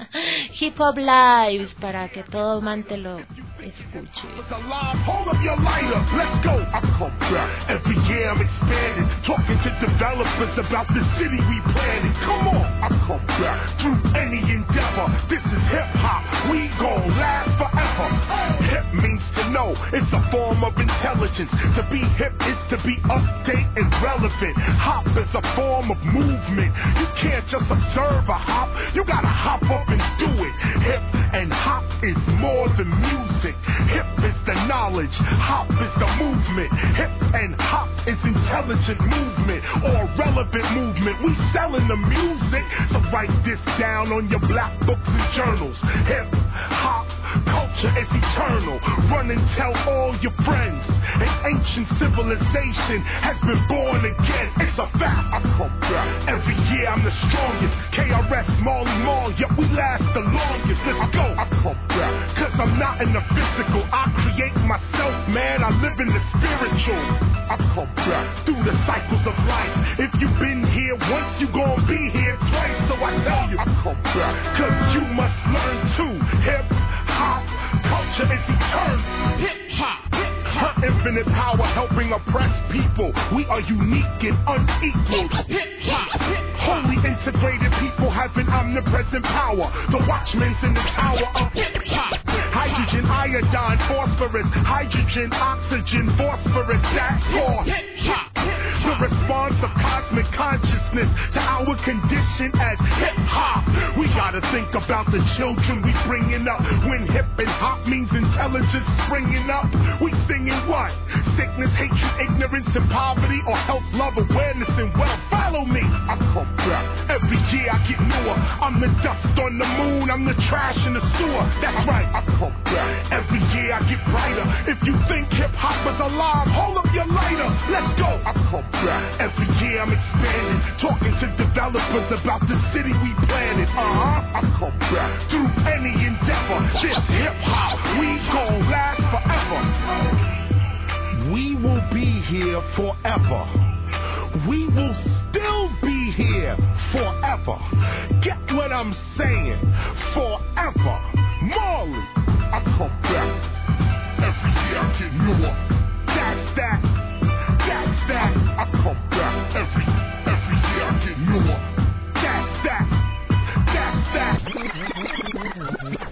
Hip Hop Lives, para que todo amante lo escuche. Hold up your lighter, let's go. I come back. Every year I'm expanding, talking to developers about the city we planning. Come on, I come back through any endeavor. This is hip hop, we gon' last forever. Hip means to know, it's a form of intelligence. To be hip is to be update and relevant. Hop is a form of movement. You can't just observe a hop, you gotta hop up and do it. Hip and hop is more than music. Hip is the knowledge, hop is the movement. Hip and hop is intelligent movement or relevant movement. We selling the music, so write this down on your black books and journals. Hip hop culture is eternal. Run and tell all your friends. An ancient civilization has been born again. It's a fact. I come back. Every year I'm the strongest. KRS, Marley Marl, yet we last the longest. Let's go. I come back. Cause I'm not in the physical. I create myself, man. I live in the spiritual. I come back through the cycles of life. If you've been here once, you gon' be here twice. So I tell you, I come back. Cause you must learn too. Hip hop culture is eternal. Hip hop. Her infinite power helping oppressed people. We are unique and unequal. Hip-hop, wholly integrated people having omnipresent power. The watchmen's in the tower of hip-hop. Hydrogen, iodine, phosphorus. Hydrogen, oxygen, phosphorus. That's for hip-hop. The response of cosmic consciousness to our condition as hip-hop. We gotta think about the children we bringing up. When hip and hop means intelligence springing up, we singing what? Sickness, hatred, ignorance, and poverty, or health, love, awareness, and wealth. Follow me. I come back. Every year I get newer. I'm the dust on the moon. I'm the trash in the sewer. That's right. I come back. Every year I get brighter. If you think hip hop is alive, hold up your lighter. Let's go. I come back. Every year I'm expanding, talking to developers about the city we planted. I come back through any endeavor. This hip hop, we gon' last forever. We will be here forever. We will still be here forever. Get what I'm saying? Forever. Marley, I come back. Every year I get newer. That's that. That's that. I come back. Every year I get newer. That's that. That's that.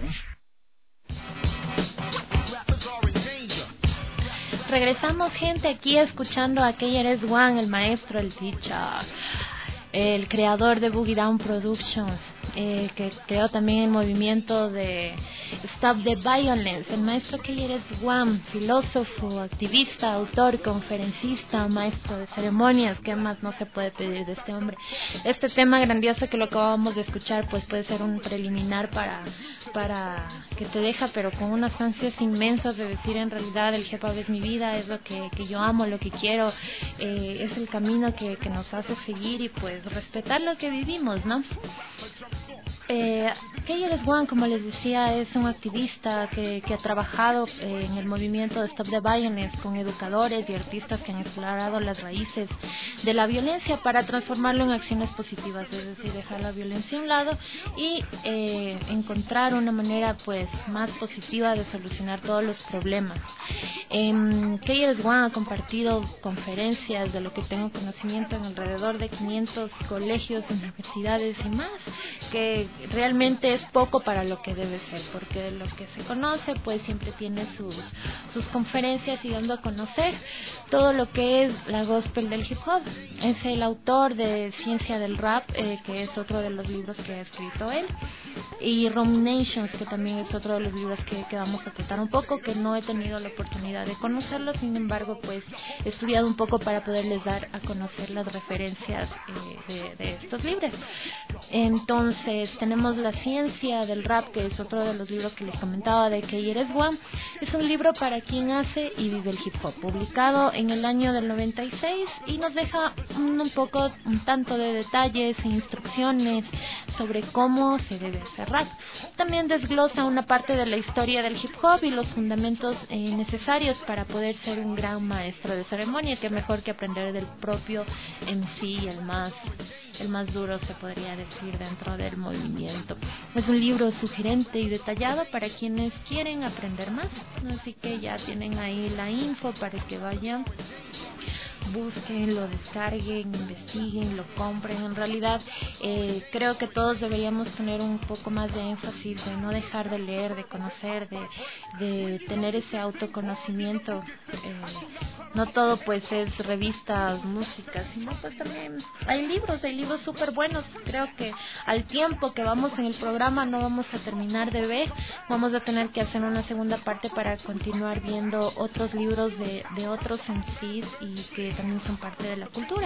Regresamos, gente, aquí escuchando a KRS-One, el maestro, el teacher, el creador de Boogie Down Productions, que creó también el movimiento de Stop the Violence. El maestro KRS-One, filósofo, activista, autor, conferencista, maestro de ceremonias. ¿Qué más no se puede pedir de este hombre? Este tema grandioso que lo acabamos de escuchar, pues puede ser un preliminar para que te deja, pero con unas ansias inmensas de decir, en realidad el hip hop es mi vida, es lo que yo amo, lo que quiero, es el camino que nos hace seguir y pues respetar lo que vivimos, ¿no? KRS-One, como les decía, es un activista que ha trabajado en el movimiento de Stop the Violence con educadores y artistas que han explorado las raíces de la violencia para transformarlo en acciones positivas, es decir, dejar la violencia a un lado y encontrar una manera pues más positiva de solucionar todos los problemas. KRS-One ha compartido conferencias, de lo que tengo conocimiento, en alrededor de 500 colegios, universidades y más, que realmente que es poco para lo que debe ser, porque lo que se conoce pues siempre tiene sus conferencias y dando a conocer todo lo que es la gospel del hip hop. Es el autor de Ciencia del Rap, que es otro de los libros que ha escrito él, y Ruminations, que también es otro de los libros que vamos a tratar un poco, que no he tenido la oportunidad de conocerlo, sin embargo pues he estudiado un poco para poderles dar a conocer las referencias de estos libros. Entonces tenemos La Ciencia del Rap, que es otro de los libros que les comentaba, de KRS-One. Es un libro para quien hace y vive el hip hop, publicado en el año del 96, y nos deja un tanto de detalles e instrucciones sobre cómo se debe hacer rap. También desglosa una parte de la historia del hip hop y los fundamentos necesarios para poder ser un gran maestro de ceremonia, que mejor que aprender del propio MC, el más duro se podría decir dentro del movimiento. Es un libro sugerente y detallado para quienes quieren aprender más, así que ya tienen ahí la info para que vayan, busquen, lo descarguen, investiguen, lo compren. En realidad creo que todos deberíamos tener un poco más de énfasis de no dejar de leer, de conocer, de tener ese autoconocimiento. No todo pues es revistas, música, sino pues también hay libros súper buenos. Creo que al tiempo que vamos en el programa no vamos a terminar de ver, vamos a tener que hacer una segunda parte para continuar viendo otros libros de otros MCs y que también son parte de la cultura.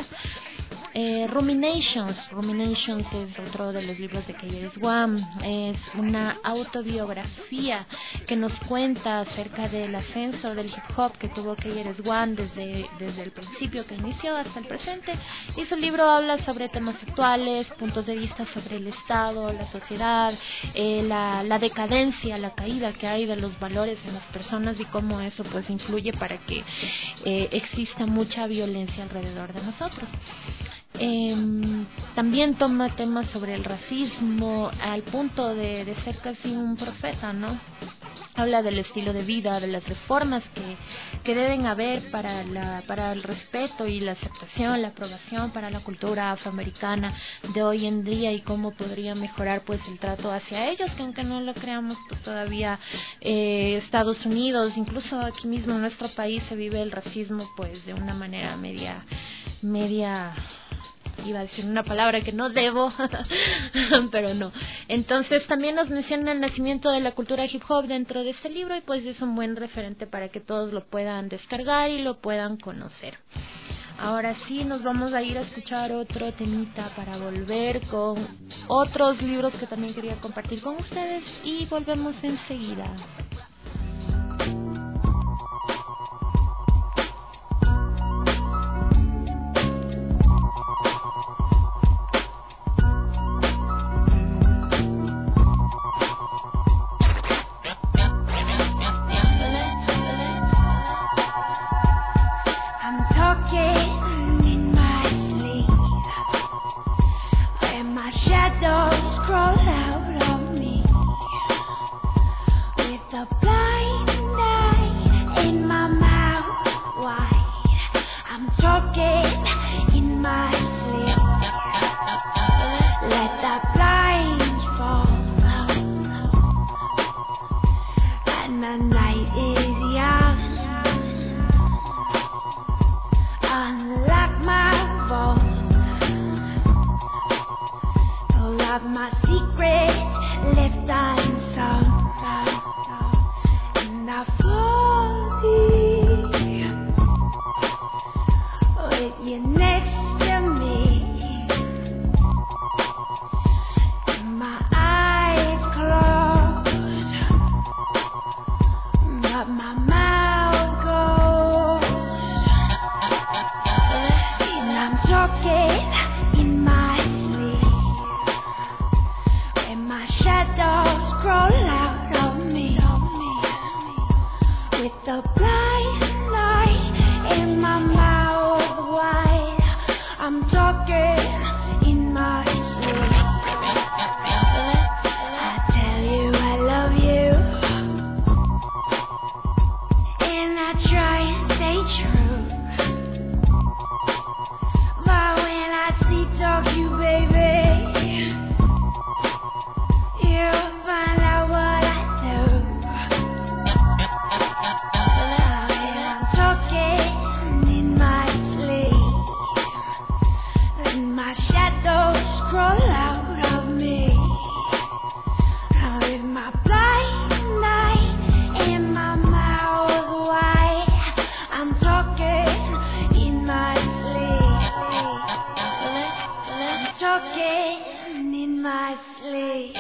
Ruminations es otro de los libros de KRS-One. Es una autobiografía que nos cuenta acerca del ascenso del hip hop que tuvo KRS-One desde el principio que inició hasta el presente, y su libro habla sobre temas actuales, puntos de vista sobre el Estado, la sociedad, la decadencia, la caída que hay de los valores en las personas y cómo eso pues influye para que exista mucha violencia alrededor de nosotros. También toma temas sobre el racismo al punto de ser casi un profeta, ¿no? Habla del estilo de vida, de las reformas que deben haber para el respeto y la aceptación, la aprobación para la cultura afroamericana de hoy en día y cómo podría mejorar pues el trato hacia ellos, que aunque no lo creamos pues todavía Estados Unidos, incluso aquí mismo en nuestro país se vive el racismo pues de una manera media iba a decir una palabra que no debo, pero no. Entonces también nos menciona el nacimiento de la cultura hip hop dentro de este libro y pues es un buen referente para que todos lo puedan descargar y lo puedan conocer. Ahora sí nos vamos a ir a escuchar otro temita para volver con otros libros que también quería compartir con ustedes y volvemos enseguida. Shadows crawl out of me with a blind eye in my mouth wide. I'm talking in my sleep. Let the blinds fall and the night is young. Unlock my vault. Of my secrets left unsung, and I fall deep with you next to me, and my eyes closed, but my mouth goes, and I'm talking in my sleep. crawl out of me. I live my blind eye in my mouth wide. I'm talking in my sleep. I'm talking in my sleep.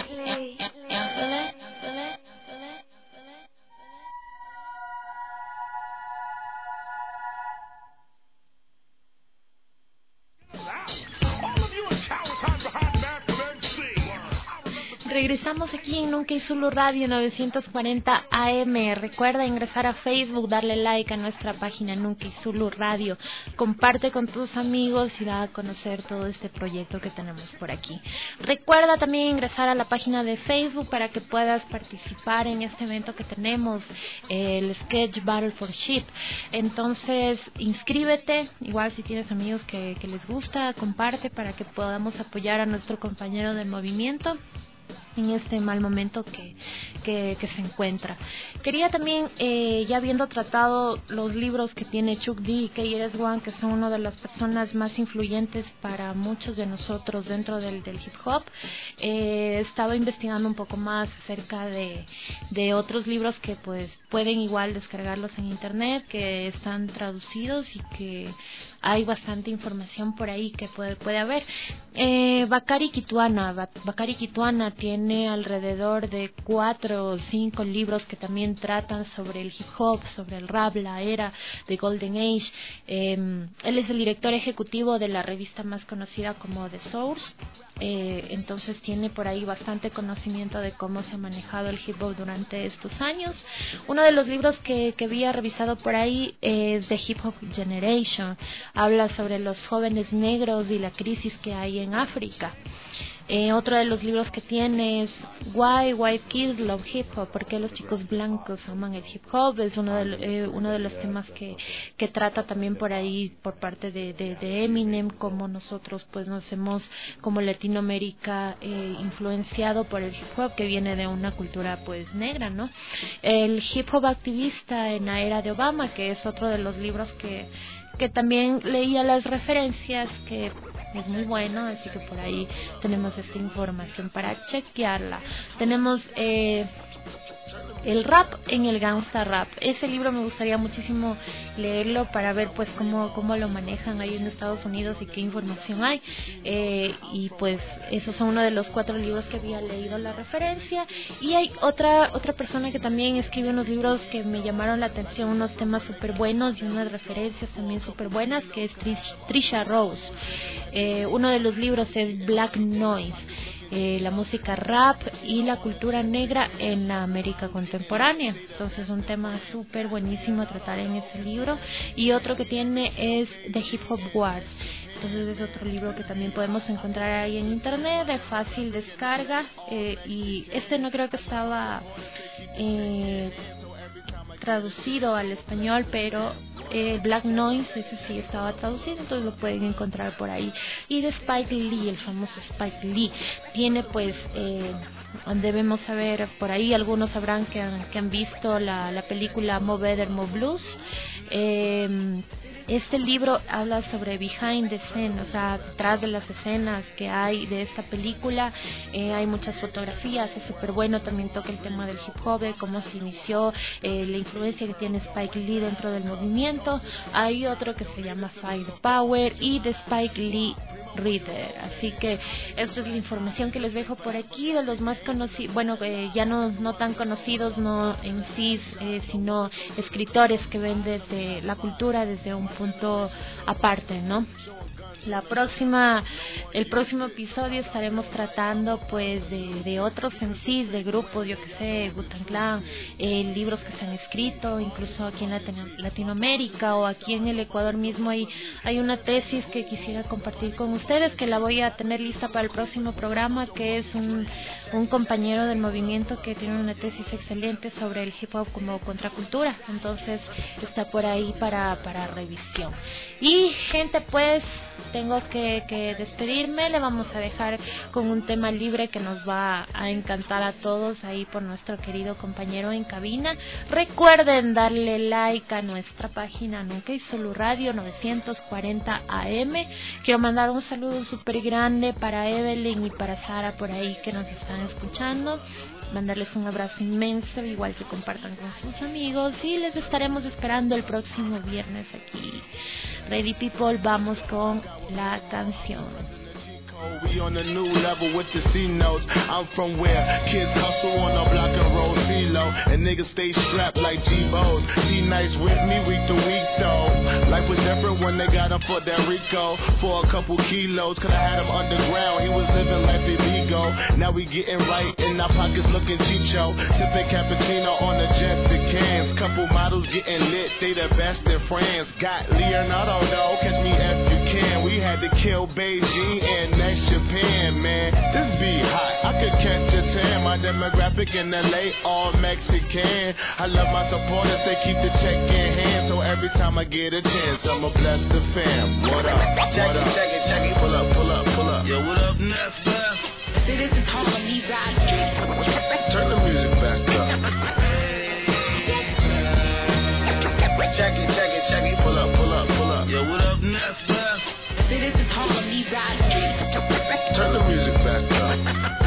Regresamos aquí en Nunca y Zulu Radio 940 AM. Recuerda ingresar a Facebook, darle like a nuestra página Nunca y Zulu Radio. Comparte con tus amigos y da a conocer todo este proyecto que tenemos por aquí. Recuerda también ingresar a la página de Facebook para que puedas participar en este evento que tenemos, el Sketch Battle for Sheep. Entonces, inscríbete. Igual si tienes amigos que les gusta, comparte para que podamos apoyar a nuestro compañero del movimiento en este mal momento que se encuentra. Quería también, ya habiendo tratado los libros que tiene Chuck D y KRS-One, que son una de las personas más influyentes para muchos de nosotros dentro del hip hop, estaba investigando un poco más acerca de otros libros que pues pueden igual descargarlos en internet, que están traducidos y que hay bastante información por ahí que puede haber. Bakari Kituana tiene alrededor de 4 o 5 libros que también tratan sobre el hip hop, sobre el rap, la era de Golden Age. Él es el director ejecutivo de la revista más conocida como The Source. Entonces tiene por ahí bastante conocimiento de cómo se ha manejado el hip hop durante estos años. Uno de los libros que había revisado por ahí es The Hip Hop Generation. Habla sobre los jóvenes negros y la crisis que hay en África. Otro de los libros que tiene es Why White Kids Love Hip Hop, ¿por qué los chicos blancos aman el hip hop? Es uno de los temas que trata también por ahí por parte de Eminem, como nosotros pues nos hemos como Latinoamérica influenciado por el hip hop que viene de una cultura pues negra, ¿no? El hip hop activista en la era de Obama, que es otro de los libros que también leía las referencias, que es muy bueno, así que por ahí tenemos esta información para chequearla. Tenemos el rap en el gangsta rap. Ese libro me gustaría muchísimo leerlo para ver pues cómo lo manejan ahí en Estados Unidos y qué información hay. Y pues esos son uno de los 4 libros que había leído la referencia. Y hay otra persona que también escribe unos libros que me llamaron la atención, unos temas súper buenos y unas referencias también súper buenas, que es Trisha Rose. Uno de los libros es Black Noise. La música rap y la cultura negra en la América contemporánea. Entonces un tema súper buenísimo a tratar en ese libro. Y otro que tiene es The Hip Hop Wars. Entonces es otro libro que también podemos encontrar ahí en internet, de fácil descarga. Y este no creo que estaba traducido al español, pero Black Noise, ese sí estaba traducido, entonces lo pueden encontrar por ahí. Y de Spike Lee, el famoso Spike Lee, tiene pues debemos saber, por ahí algunos sabrán que han visto la película Mo Better, Mo Blues. Este libro habla sobre behind the scene, o sea, detrás de las escenas que hay de esta película. Hay muchas fotografías, es súper bueno. También toca el tema del hip hop, de cómo se inició, la influencia que tiene Spike Lee dentro del movimiento. Hay otro que se llama Firepower y de Spike Lee Reader. Así que esta es la información que les dejo por aquí de los más conocidos, bueno, ya no tan conocidos, no en sí, sino escritores que ven desde la cultura desde un punto aparte, ¿no? El próximo episodio estaremos tratando pues de otros en sí, de grupos, yo que sé, Wu-Tang Clan, libros que se han escrito, incluso aquí en Latinoamérica o aquí en el Ecuador mismo hay una tesis que quisiera compartir con ustedes, que la voy a tener lista para el próximo programa, que es un compañero del movimiento que tiene una tesis excelente sobre el hip hop como contracultura. Entonces está por ahí para revisión. Y gente, pues tengo que despedirme. Le vamos a dejar con un tema libre que nos va a encantar a todos ahí por nuestro querido compañero en cabina. Recuerden darle like a nuestra página Nunca y Solo Radio 940 AM. Quiero mandar un saludo súper grande para Evelyn y para Sara por ahí que nos están escuchando. Mandarles un abrazo inmenso, igual que compartan con sus amigos, y les estaremos esperando el próximo viernes aquí. Ready People, vamos con la canción. We on a new level with the C notes. I'm from where kids hustle on a block and roll CeeLo, and niggas stay strapped like G-Bo's. D-Nice with me week to week though. Life was different when they got him for that Rico for a couple kilos. Could I had him underground, he was living life illegal. Now we getting right in our pockets looking chicho. Sipping cappuccino on the jet to cans. Couple models getting lit, they the best in France. Got Leonardo though, catch me if you can. We had to kill Beijing and next Japan, man. This be hot, I could catch a tan. My demographic in LA, all Mexican. I love my supporters, they keep the check in hand. So every time I get a chance, I'ma bless the fam. What up? Check it, pull up. Yo, what up, Neff? See, this is Harmony Ride Street. Turn the music back up. Check it, pull up. Yo, what up, Neff? See, this is Harmony Ride Street. Turn the music back up.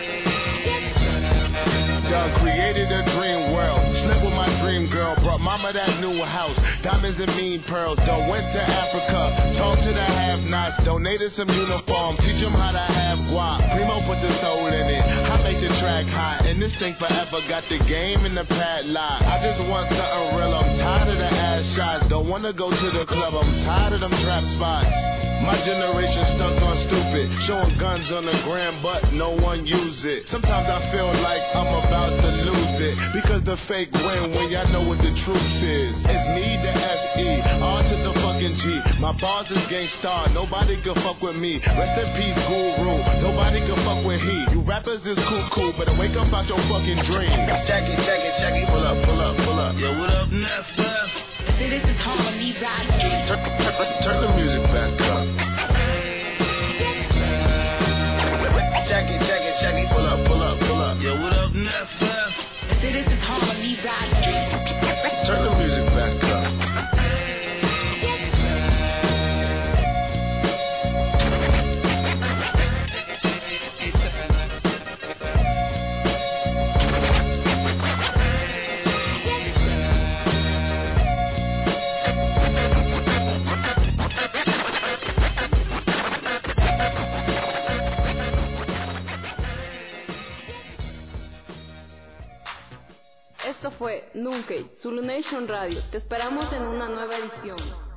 Done created a dream world. Slept with my dream girl. Brought mama that new house. Diamonds and mean pearls. Done went to Africa. Talked to the have-nots. Donated some uniforms. Teach them how to have guap. Primo put the soul in it. I make the track hot. And this thing forever got the game in the padlock. I just want something real. I'm tired of the ass shots. Don't wanna go to the club. I'm tired of them trap spots. My generation stuck on stupid. Showing guns on the gram, but no one use it. Sometimes I feel like I'm about to lose it. Because the fake win when y'all know what the truth is. It's me, the F-E, R to the fucking G. My bars is gangstar, nobody can fuck with me. Rest in peace, Guru, nobody can fuck with he. You rappers is cool, better wake up out your fucking dreams. Check it, pull up. Yo, what up, Neff? See, this is Harmony Ride Street. Turn the music back up. Check it, pull up. Yo, what up, Neff? See, this is Harmony Ride Street. Turn the music back up. Esto fue Nunca, Zulu Nation Radio. Te esperamos en una nueva edición.